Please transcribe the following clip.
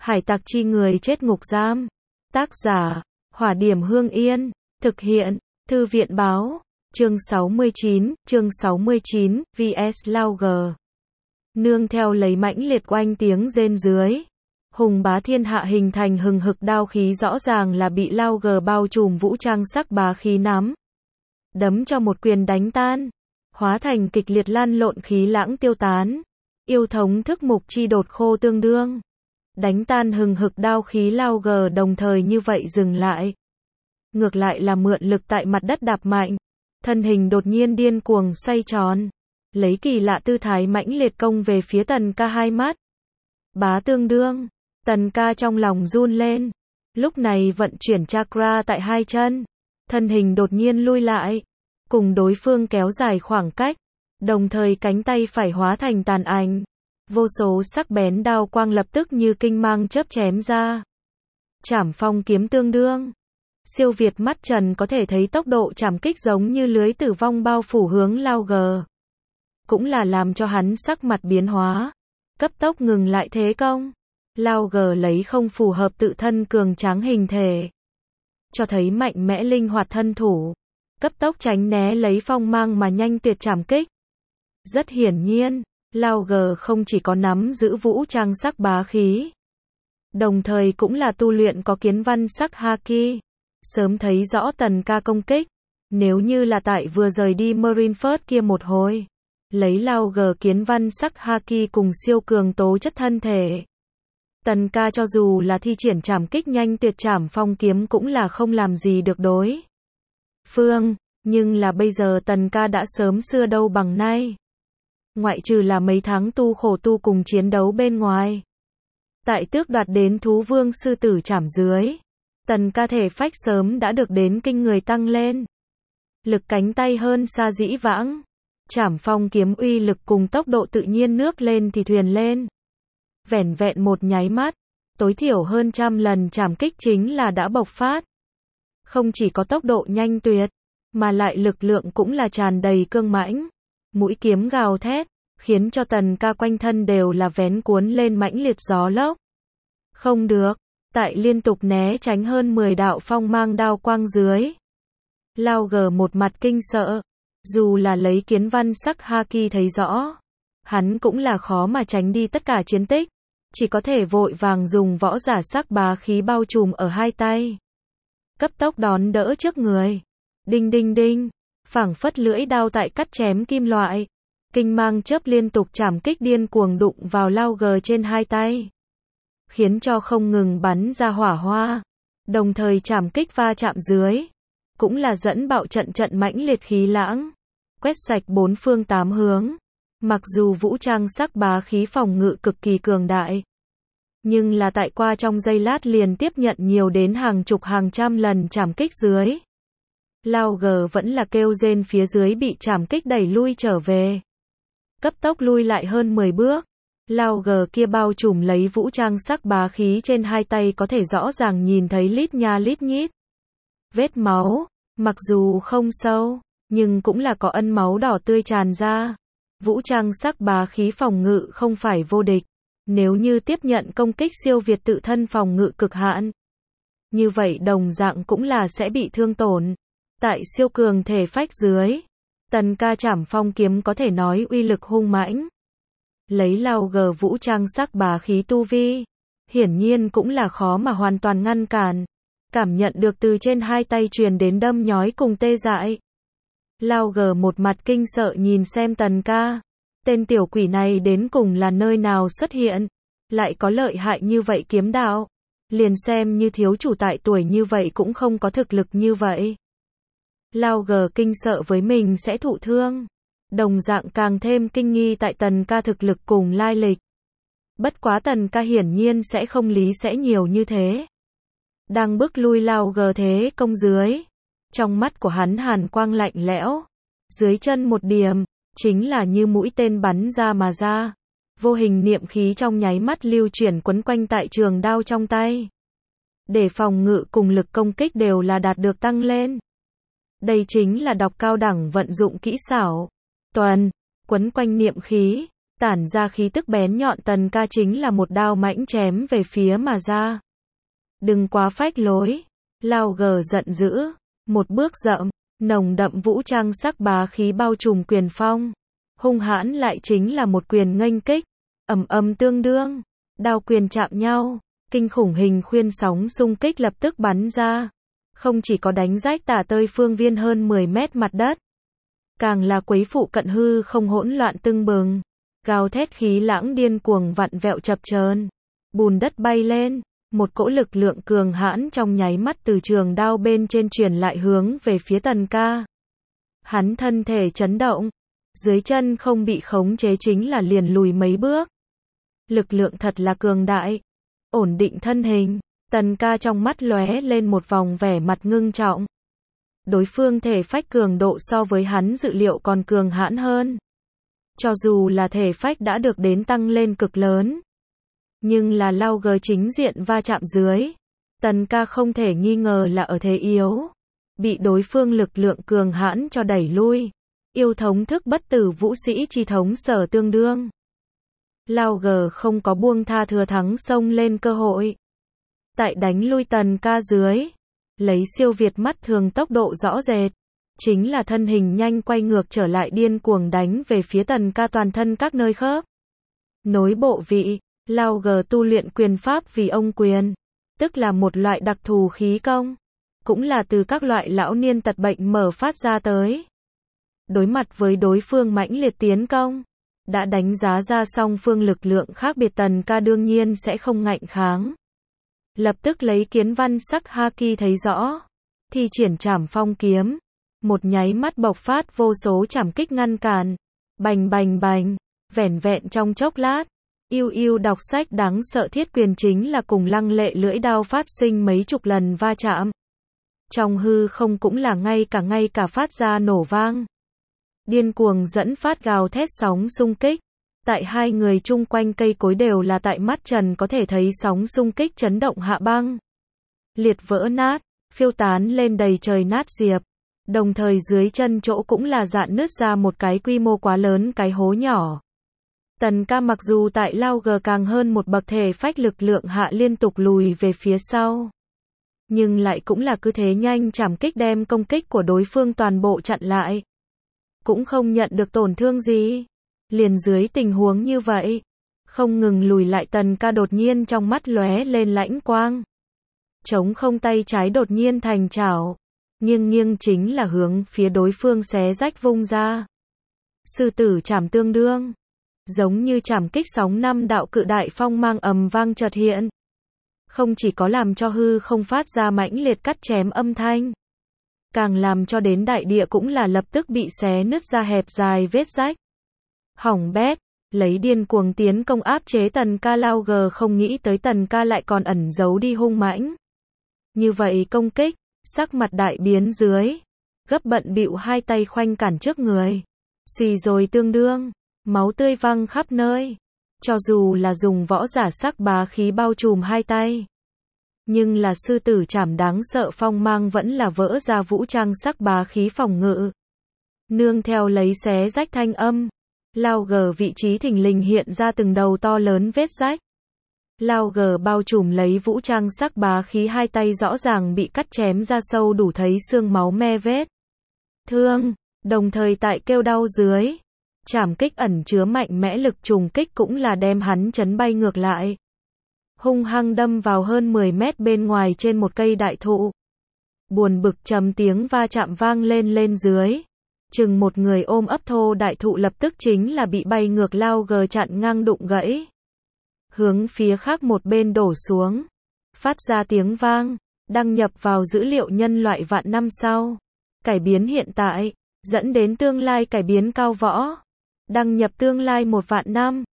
Hải tặc chi người chết ngục giam. Tác giả, Hỏa Điểm Hương Yên. Thực hiện, Thư viện báo. Chương 69, vs Lauger. Nương theo lấy mãnh liệt oanh tiếng rên dưới. Hùng bá thiên hạ hình thành hừng hực đao khí, rõ ràng là bị Lauger bao trùm vũ trang sắc bá khí nắm đấm cho một quyền đánh tan, hóa thành kịch liệt lan lộn khí lãng tiêu tán. Yêu thống thức mục chi đột khô tương đương đánh tan hừng hực đao khí Lauger, đồng thời như vậy dừng lại. Ngược lại là mượn lực tại mặt đất đạp mạnh, thân hình đột nhiên điên cuồng xoay tròn, lấy kỳ lạ tư thái mãnh liệt công về phía Tần Ca hai mắt. Bá tương đương, Tần Ca trong lòng run lên, lúc này vận chuyển chakra tại hai chân, thân hình đột nhiên lui lại, cùng đối phương kéo dài khoảng cách, đồng thời cánh tay phải hóa thành tàn ảnh. Vô số sắc bén đao quang lập tức như kinh mang chớp chém ra. Trảm phong kiếm tương đương. Siêu việt mắt trần có thể thấy tốc độ trảm kích giống như lưới tử vong bao phủ hướng Lauger. Cũng là làm cho hắn sắc mặt biến hóa. Cấp tốc ngừng lại thế công. Lauger lấy không phù hợp tự thân cường tráng hình thể, cho thấy mạnh mẽ linh hoạt thân thủ. Cấp tốc tránh né lấy phong mang mà nhanh tuyệt trảm kích. Rất hiển nhiên, Lauger không chỉ có nắm giữ vũ trang sắc bá khí, đồng thời cũng là tu luyện có kiến văn sắc haki. Sớm thấy rõ Tần Ca công kích, nếu như là tại vừa rời đi Marineford kia một hồi, lấy Lauger kiến văn sắc haki cùng siêu cường tố chất thân thể, Tần Ca cho dù là thi triển trảm kích nhanh tuyệt trảm phong kiếm cũng là không làm gì được đối phương. Nhưng là bây giờ Tần Ca đã sớm xưa đâu bằng nay. Ngoại trừ là mấy tháng tu khổ tu cùng chiến đấu bên ngoài, tại tước đoạt đến thú vương sư tử trảm dưới, Tần Ca thể phách sớm đã được đến kinh người tăng lên. Lực cánh tay hơn xa dĩ vãng. Trảm phong kiếm uy lực cùng tốc độ tự nhiên nước lên thì thuyền lên. Vẻn vẹn một nháy mắt, tối thiểu hơn 100 lần trảm kích chính là đã bộc phát. Không chỉ có tốc độ nhanh tuyệt, mà lại lực lượng cũng là tràn đầy cương mãnh. Mũi kiếm gào thét, khiến cho Tần Ca quanh thân đều là vén cuốn lên mãnh liệt gió lốc. Không được, tại liên tục né tránh hơn 10 đạo phong mang đao quang dưới, Lauger một mặt kinh sợ. Dù là lấy kiến văn sắc haki thấy rõ, hắn cũng là khó mà tránh đi tất cả chiến tích, chỉ có thể vội vàng dùng võ giả sắc bá khí bao trùm ở hai tay, cấp tốc đón đỡ trước người. Đinh đinh đinh, phảng phất lưỡi đao tại cắt chém kim loại, kinh mang chớp liên tục trảm kích điên cuồng đụng vào Lauger trên hai tay, khiến cho không ngừng bắn ra hỏa hoa. Đồng thời trảm kích va chạm dưới, cũng là dẫn bạo trận trận mãnh liệt khí lãng, quét sạch bốn phương tám hướng. Mặc dù vũ trang sắc bá khí phòng ngự cực kỳ cường đại, nhưng là tại qua trong giây lát liền tiếp nhận nhiều đến hàng chục hàng trăm lần trảm kích dưới, Lauger vẫn là kêu rên phía dưới bị trảm kích đẩy lui trở về. Cấp tốc lui lại hơn 10 bước. Lauger kia bao trùm lấy vũ trang sắc bá khí trên hai tay có thể rõ ràng nhìn thấy lít nha lít nhít vết máu, mặc dù không sâu, nhưng cũng là có ân máu đỏ tươi tràn ra. Vũ trang sắc bá khí phòng ngự không phải vô địch, nếu như tiếp nhận công kích siêu việt tự thân phòng ngự cực hạn, như vậy đồng dạng cũng là sẽ bị thương tổn. Tại siêu cường thể phách dưới, Tần Ca trảm phong kiếm có thể nói uy lực hung mãnh. Lấy Lauger vũ trang sắc bá khí tu vi, hiển nhiên cũng là khó mà hoàn toàn ngăn cản. Cảm nhận được từ trên hai tay truyền đến đâm nhói cùng tê dại, Lauger một mặt kinh sợ nhìn xem Tần Ca. Tên tiểu quỷ này đến cùng là nơi nào xuất hiện, lại có lợi hại như vậy kiếm đạo. Liền xem như thiếu chủ tại tuổi như vậy cũng không có thực lực như vậy. Lauger kinh sợ với mình sẽ thụ thương, đồng dạng càng thêm kinh nghi tại Tần Ca thực lực cùng lai lịch. Bất quá Tần Ca hiển nhiên sẽ không lý sẽ nhiều như thế. Đang bước lui Lauger thế công dưới, trong mắt của hắn hàn quang lạnh lẽo, dưới chân một điểm, chính là như mũi tên bắn ra mà ra. Vô hình niệm khí trong nháy mắt lưu chuyển quấn quanh tại trường đao trong tay, để phòng ngự cùng lực công kích đều là đạt được tăng lên. Đây chính là đọc cao đẳng vận dụng kỹ xảo. Quấn quanh niệm khí, tản ra khí tức bén nhọn, Tần Ca chính là một đao mãnh chém về phía mà ra. Đừng quá phách lối. Lao Gờ giận dữ, một bước dậm, nồng đậm vũ trang sắc bá khí bao trùm quyền phong. Hung hãn lại chính là một quyền nghênh kích, ầm ầm tương đương, đao quyền chạm nhau, kinh khủng hình khuyên sóng xung kích lập tức bắn ra. Không chỉ có đánh rách tả tơi phương viên hơn 10 mét mặt đất, càng là quấy phụ cận hư không hỗn loạn tưng bừng, gào thét khí lãng điên cuồng vặn vẹo chập chờn, bùn đất bay lên, một cỗ lực lượng cường hãn trong nháy mắt từ trường đao bên trên truyền lại hướng về phía Tần Ca. Hắn thân thể chấn động, dưới chân không bị khống chế chính là liền lùi mấy bước. Lực lượng thật là cường đại. Ổn định thân hình, Tần Ca trong mắt lóe lên một vòng vẻ mặt ngưng trọng. Đối phương thể phách cường độ so với hắn dự liệu còn cường hãn hơn. Cho dù là thể phách đã được đến tăng lên cực lớn, nhưng là Lao Gờ chính diện va chạm dưới, Tần Ca không thể nghi ngờ là ở thế yếu, bị đối phương lực lượng cường hãn cho đẩy lui. Yêu thống thức bất tử vũ sĩ chi thống sở tương đương. Lao Gờ không có buông tha thừa thắng xông lên cơ hội. Tại đánh lui Tần Ca dưới, lấy siêu việt mắt thường tốc độ rõ rệt, chính là thân hình nhanh quay ngược trở lại điên cuồng đánh về phía Tần Ca toàn thân các nơi khớp. Nối bộ vị, Lao Gờ tu luyện quyền pháp vì ông quyền, tức là một loại đặc thù khí công, cũng là từ các loại lão niên tật bệnh mở phát ra tới. Đối mặt với đối phương mãnh liệt tiến công, đã đánh giá ra song phương lực lượng khác biệt, Tần Ca đương nhiên sẽ không ngạnh kháng. Lập tức lấy kiến văn sắc haki thấy rõ, thi triển trảm phong kiếm, một nháy mắt bộc phát vô số trảm kích ngăn cản, bành bành bành, vẻn vẹn trong chốc lát, yêu yêu đọc sách đáng sợ thiết quyền chính là cùng lăng lệ lưỡi đao phát sinh mấy chục lần va chạm. Trong hư không cũng là ngay cả phát ra nổ vang. Điên cuồng dẫn phát gào thét sóng xung kích. Tại hai người chung quanh cây cối đều là tại mắt trần có thể thấy sóng xung kích chấn động hạ băng. Liệt vỡ nát, phiêu tán lên đầy trời nát diệp. Đồng thời dưới chân chỗ cũng là dạn nứt ra một cái quy mô quá lớn cái hố nhỏ. Tần Ca mặc dù tại Lao Gờ càng hơn một bậc thể phách lực lượng hạ liên tục lùi về phía sau, nhưng lại cũng là cứ thế nhanh chảm kích đem công kích của đối phương toàn bộ chặn lại. Cũng không nhận được tổn thương gì. Liền dưới tình huống như vậy, không ngừng lùi lại, Tần Ca đột nhiên trong mắt lóe lên lãnh quang. Trống không tay trái đột nhiên thành chảo, nghiêng chính là hướng phía đối phương xé rách vung ra. Sư tử trảm tương đương, giống như trảm kích sóng năm đạo cự đại phong mang ầm vang chợt hiện. Không chỉ có làm cho hư không phát ra mãnh liệt cắt chém âm thanh, càng làm cho đến đại địa cũng là lập tức bị xé nứt ra hẹp dài vết rách. Hỏng bét, lấy điên cuồng tiến công áp chế Tần Ca. Lao Gờ không nghĩ tới Tần Ca lại còn ẩn giấu đi hung mãnh. Như vậy công kích, sắc mặt đại biến dưới, gấp bận bịu hai tay khoanh cản trước người. Xì rồi tương đương, máu tươi văng khắp nơi. Cho dù là dùng võ giả sắc bá khí bao trùm hai tay, nhưng là sư tử trảm đáng sợ phong mang vẫn là vỡ ra vũ trang sắc bá khí phòng ngự. Nương theo lấy xé rách thanh âm, Lao Gờ vị trí thình lình hiện ra từng đầu to lớn vết rách. Lao Gờ bao trùm lấy vũ trang sắc bá khí hai tay rõ ràng bị cắt chém ra sâu đủ thấy xương máu me vết thương, đồng thời tại kêu đau dưới, trảm kích ẩn chứa mạnh mẽ lực trùng kích cũng là đem hắn chấn bay ngược lại. Hung hăng đâm vào hơn 10 mét bên ngoài trên một cây đại thụ. Buồn bực trầm tiếng va chạm vang lên dưới. Chừng một người ôm ấp thô đại thụ lập tức chính là bị bay ngược, Lao Gờ chặn ngang đụng gãy. Hướng phía khác một bên đổ xuống. Phát ra tiếng vang, đăng nhập vào dữ liệu nhân loại vạn năm sau. Cải biến hiện tại, dẫn đến tương lai cải biến cao võ. Đăng nhập tương lai 1 vạn năm.